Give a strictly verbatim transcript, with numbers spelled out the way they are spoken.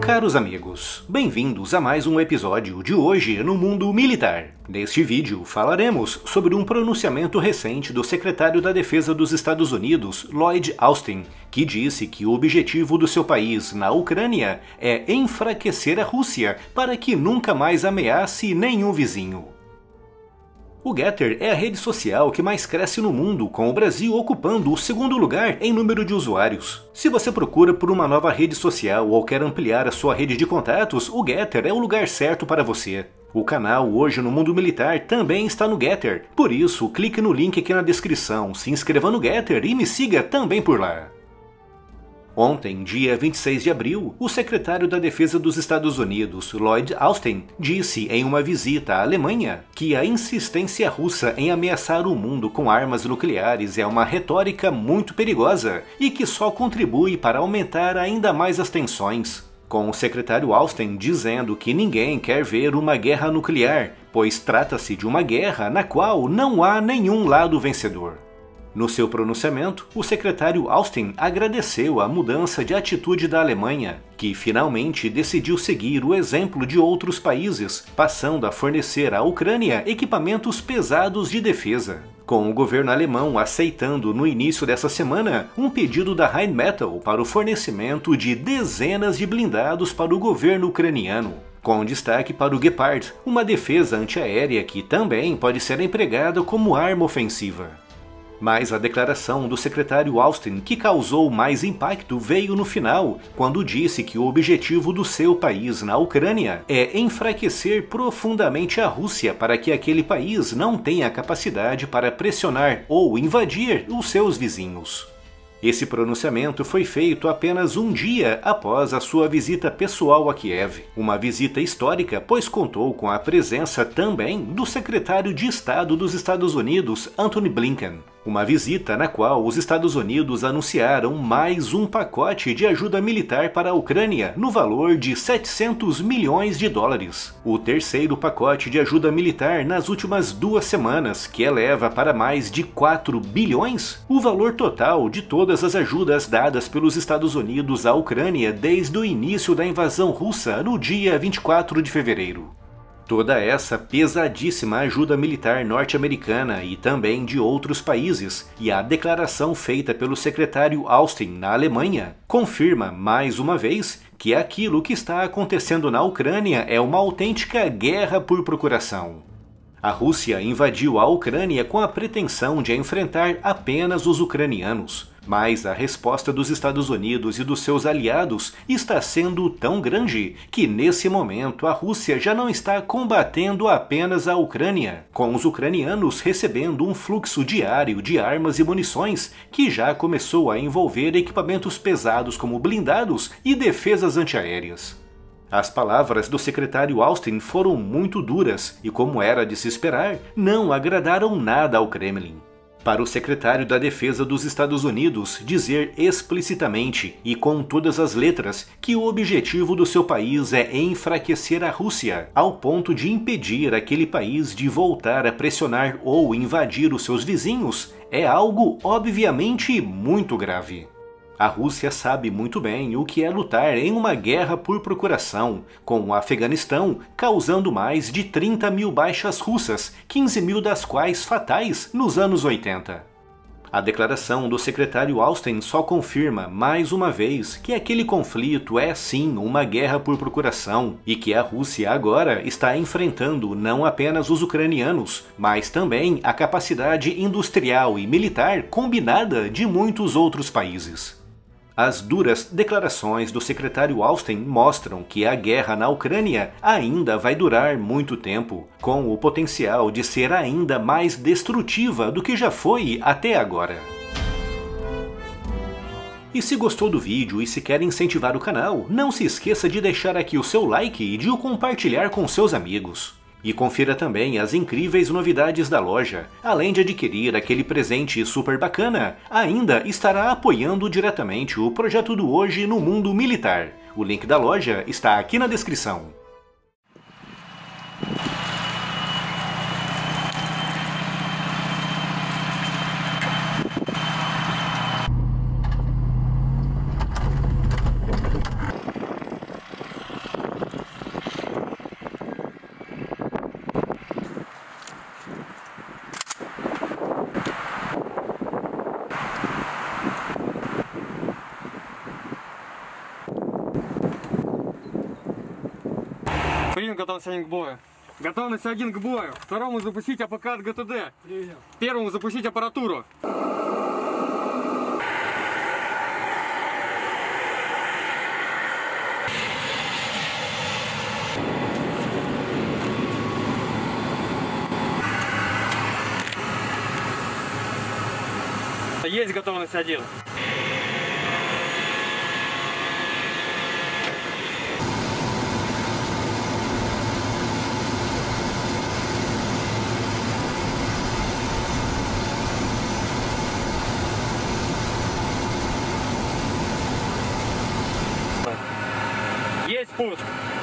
Caros amigos, bem-vindos a mais um episódio de Hoje no Mundo Militar. Neste vídeo falaremos sobre um pronunciamento recente do secretário da Defesa dos Estados Unidos, Lloyd Austin, que disse que o objetivo do seu país na Ucrânia é enfraquecer a Rússia para que nunca mais ameace nenhum vizinho. O Gettr é a rede social que mais cresce no mundo, com o Brasil ocupando o segundo lugar em número de usuários. Se você procura por uma nova rede social ou quer ampliar a sua rede de contatos, o Gettr é o lugar certo para você. O canal Hoje no Mundo Militar também está no Gettr, por isso clique no link aqui na descrição, se inscreva no Gettr e me siga também por lá. Ontem, dia vinte e seis de abril, o secretário da Defesa dos Estados Unidos, Lloyd Austin, disse em uma visita à Alemanha que a insistência russa em ameaçar o mundo com armas nucleares é uma retórica muito perigosa e que só contribui para aumentar ainda mais as tensões. Com o secretário Austin dizendo que ninguém quer ver uma guerra nuclear, pois trata-se de uma guerra na qual não há nenhum lado vencedor. No seu pronunciamento, o secretário Austin agradeceu a mudança de atitude da Alemanha, que finalmente decidiu seguir o exemplo de outros países, passando a fornecer à Ucrânia equipamentos pesados de defesa, com o governo alemão aceitando no início dessa semana um pedido da Rheinmetall para o fornecimento de dezenas de blindados para o governo ucraniano, com destaque para o Gepard, uma defesa antiaérea que também pode ser empregada como arma ofensiva. Mas a declaração do secretário Austin que causou mais impacto veio no final, quando disse que o objetivo do seu país na Ucrânia é enfraquecer profundamente a Rússia para que aquele país não tenha capacidade para pressionar ou invadir os seus vizinhos. Esse pronunciamento foi feito apenas um dia após a sua visita pessoal a Kiev, uma visita histórica pois contou com a presença também do secretário de Estado dos Estados Unidos, Antony Blinken. Uma visita na qual os Estados Unidos anunciaram mais um pacote de ajuda militar para a Ucrânia no valor de setecentos milhões de dólares. O terceiro pacote de ajuda militar nas últimas duas semanas, que eleva para mais de quatro bilhões o valor total de todas as ajudas dadas pelos Estados Unidos à Ucrânia desde o início da invasão russa no dia vinte e quatro de fevereiro. Toda essa pesadíssima ajuda militar norte-americana e também de outros países, e a declaração feita pelo secretário Austin na Alemanha, confirma mais uma vez que aquilo que está acontecendo na Ucrânia é uma autêntica guerra por procuração. A Rússia invadiu a Ucrânia com a pretensão de enfrentar apenas os ucranianos, mas a resposta dos Estados Unidos e dos seus aliados está sendo tão grande que nesse momento a Rússia já não está combatendo apenas a Ucrânia, com os ucranianos recebendo um fluxo diário de armas e munições que já começou a envolver equipamentos pesados como blindados e defesas antiaéreas. As palavras do secretário Austin foram muito duras e, como era de se esperar, não agradaram nada ao Kremlin. Para o secretário da Defesa dos Estados Unidos dizer explicitamente e com todas as letras que o objetivo do seu país é enfraquecer a Rússia, ao ponto de impedir aquele país de voltar a pressionar ou invadir os seus vizinhos, é algo obviamente muito grave. A Rússia sabe muito bem o que é lutar em uma guerra por procuração, com o Afeganistão causando mais de trinta mil baixas russas, quinze mil das quais fatais nos anos oitenta. A declaração do secretário Austin só confirma, mais uma vez, que aquele conflito é sim uma guerra por procuração e que a Rússia agora está enfrentando não apenas os ucranianos, mas também a capacidade industrial e militar combinada de muitos outros países. As duras declarações do secretário Austin mostram que a guerra na Ucrânia ainda vai durar muito tempo, com o potencial de ser ainda mais destrutiva do que já foi até agora. E se gostou do vídeo e se quer incentivar o canal, não se esqueça de deixar aqui o seu like e de o compartilhar com seus amigos. E confira também as incríveis novidades da loja. Além de adquirir aquele presente super bacana, ainda estará apoiando diretamente o projeto do Hoje no Mundo Militar. O link da loja está aqui na descrição. Принят, готовность один к бою. Готовность один к бою. Второму запустить АПК от ГТД. Принял. Первому запустить аппаратуру. Есть готовность один. Есть пуск.